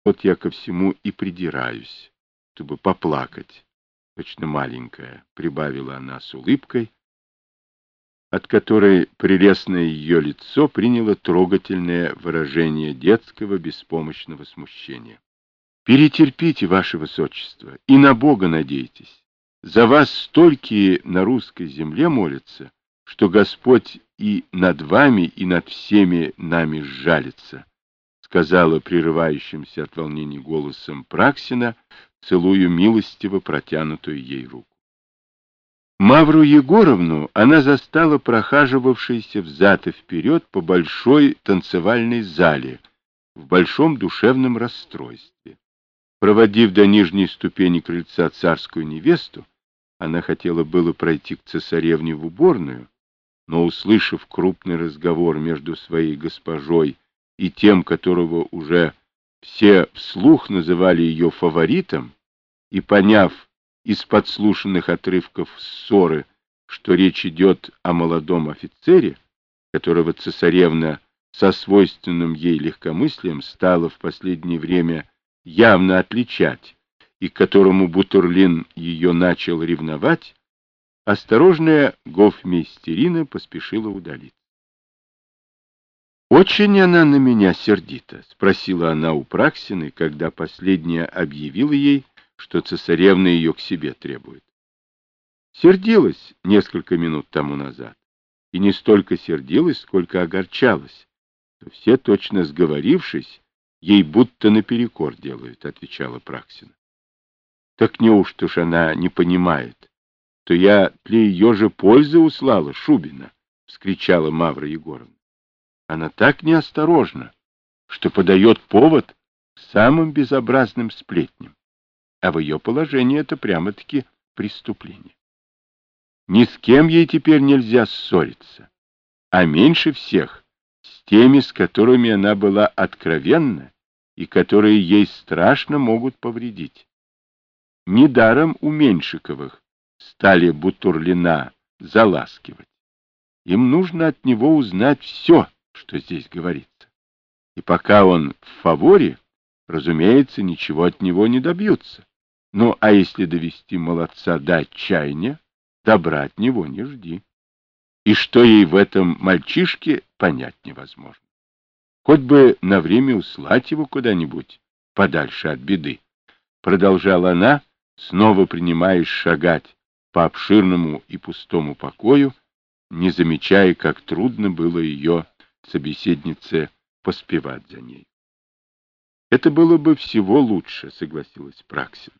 Вот я ко всему и придираюсь, чтобы поплакать. Точно маленькая, — прибавила она с улыбкой, от которой прелестное ее лицо приняло трогательное выражение детского беспомощного смущения. Перетерпите, ваше высочество, и на Бога надейтесь. За вас столькие на русской земле молятся, что Господь и над вами, и над всеми нами сжалится, — сказала прерывающимся от волнений голосом Праксина, целуя милостиво протянутую ей руку. Мавру Егоровну она застала прохаживавшейся взад и вперед по большой танцевальной зале в большом душевном расстройстве. Проводив до нижней ступени крыльца царскую невесту, она хотела было пройти к цесаревне в уборную, но, услышав крупный разговор между своей госпожой и тем, которого уже все вслух называли ее фаворитом, и поняв из подслушанных отрывков ссоры, что речь идет о молодом офицере, которого цесаревна со свойственным ей легкомыслием стала в последнее время явно отличать, и к которому Бутурлин ее начал ревновать, осторожная гофмейстерина поспешила удалиться. «Очень она на меня сердита?» — спросила она у Праксины, когда последняя объявила ей, что цесаревна ее к себе требует. Сердилась несколько минут тому назад, и не столько сердилась, сколько огорчалась, что все, точно сговорившись, ей будто наперекор делают, — отвечала Праксина. — Так неужто ж она не понимает, что я для ее же пользы услала Шубина? — вскричала Мавра Егоровна. — Она так неосторожна, что подает повод к самым безобразным сплетням, а в ее положении это прямо-таки преступление. Ни с кем ей теперь нельзя ссориться, а меньше всех с теми, с которыми она была откровенна и которые ей страшно могут повредить. Недаром у Меньшиковых стали Бутурлина заласкивать. Им нужно от него узнать все, что здесь говорится. И пока он в фаворе, разумеется, ничего от него не добьются. Ну, а если довести молодца до отчаяния, добра от него не жди. И что ей в этом мальчишке, понять невозможно. Хоть бы на время услать его куда-нибудь подальше от беды, — продолжала она, снова принимаясь шагать по обширному и пустому покою, не замечая, как трудно было ее собеседнице поспевать за ней. — Это было бы всего лучше, — согласилась Праксина.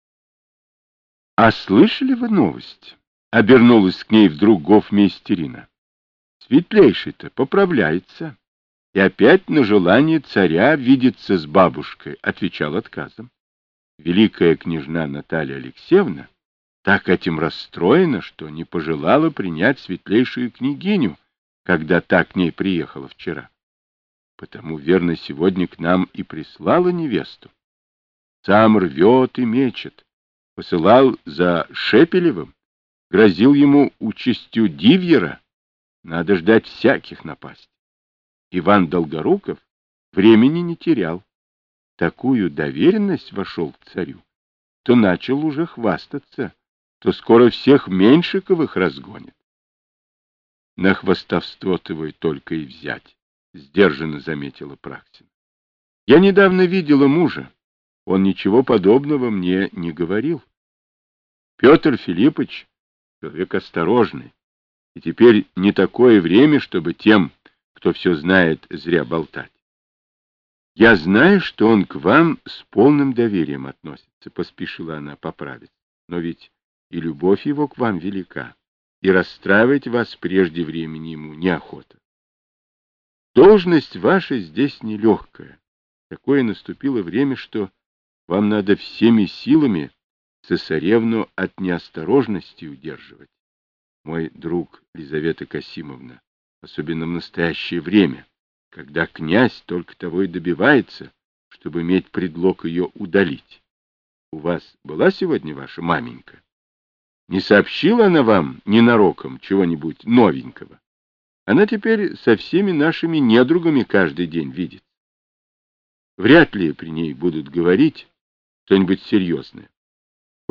— А слышали вы новость? — обернулась к ней вдруг гофмейстерина. — Светлейший-то поправляется. И опять на желание царя видеться с бабушкой отвечал отказом. Великая княжна Наталья Алексеевна так этим расстроена, что не пожелала принять светлейшую княгиню, когда та к ней приехала вчера. Потому, верно, сегодня к нам и прислала невесту. Сам рвет и мечет. Посылал за Шепелевым, грозил ему участью дивьера. Надо ждать всяких напастей. Иван Долгоруков времени не терял. Такую доверенность вошел к царю, то начал уже хвастаться, то скоро всех Меньшиковых разгонит. На хвастовство твой только и взять, — сдержанно заметила Праксина. Я недавно видела мужа. Он ничего подобного мне не говорил. Петр Филиппович — человек осторожный, и теперь не такое время, чтобы тем, кто все знает, зря болтать. Я знаю, что он к вам с полным доверием относится, — поспешила она поправить. Но ведь и любовь его к вам велика, и расстраивать вас прежде времени ему неохота. Должность ваша здесь нелегкая. Такое наступило время, что вам надо всеми силами цесаревну от неосторожности удерживать. Мой друг Лизавета Касимовна, особенно в настоящее время, когда князь только того и добивается, чтобы иметь предлог ее удалить. У вас была сегодня ваша маменька? Не сообщила она вам ненароком чего-нибудь новенького? Она теперь со всеми нашими недругами каждый день видит. Вряд ли при ней будут говорить что-нибудь серьезное.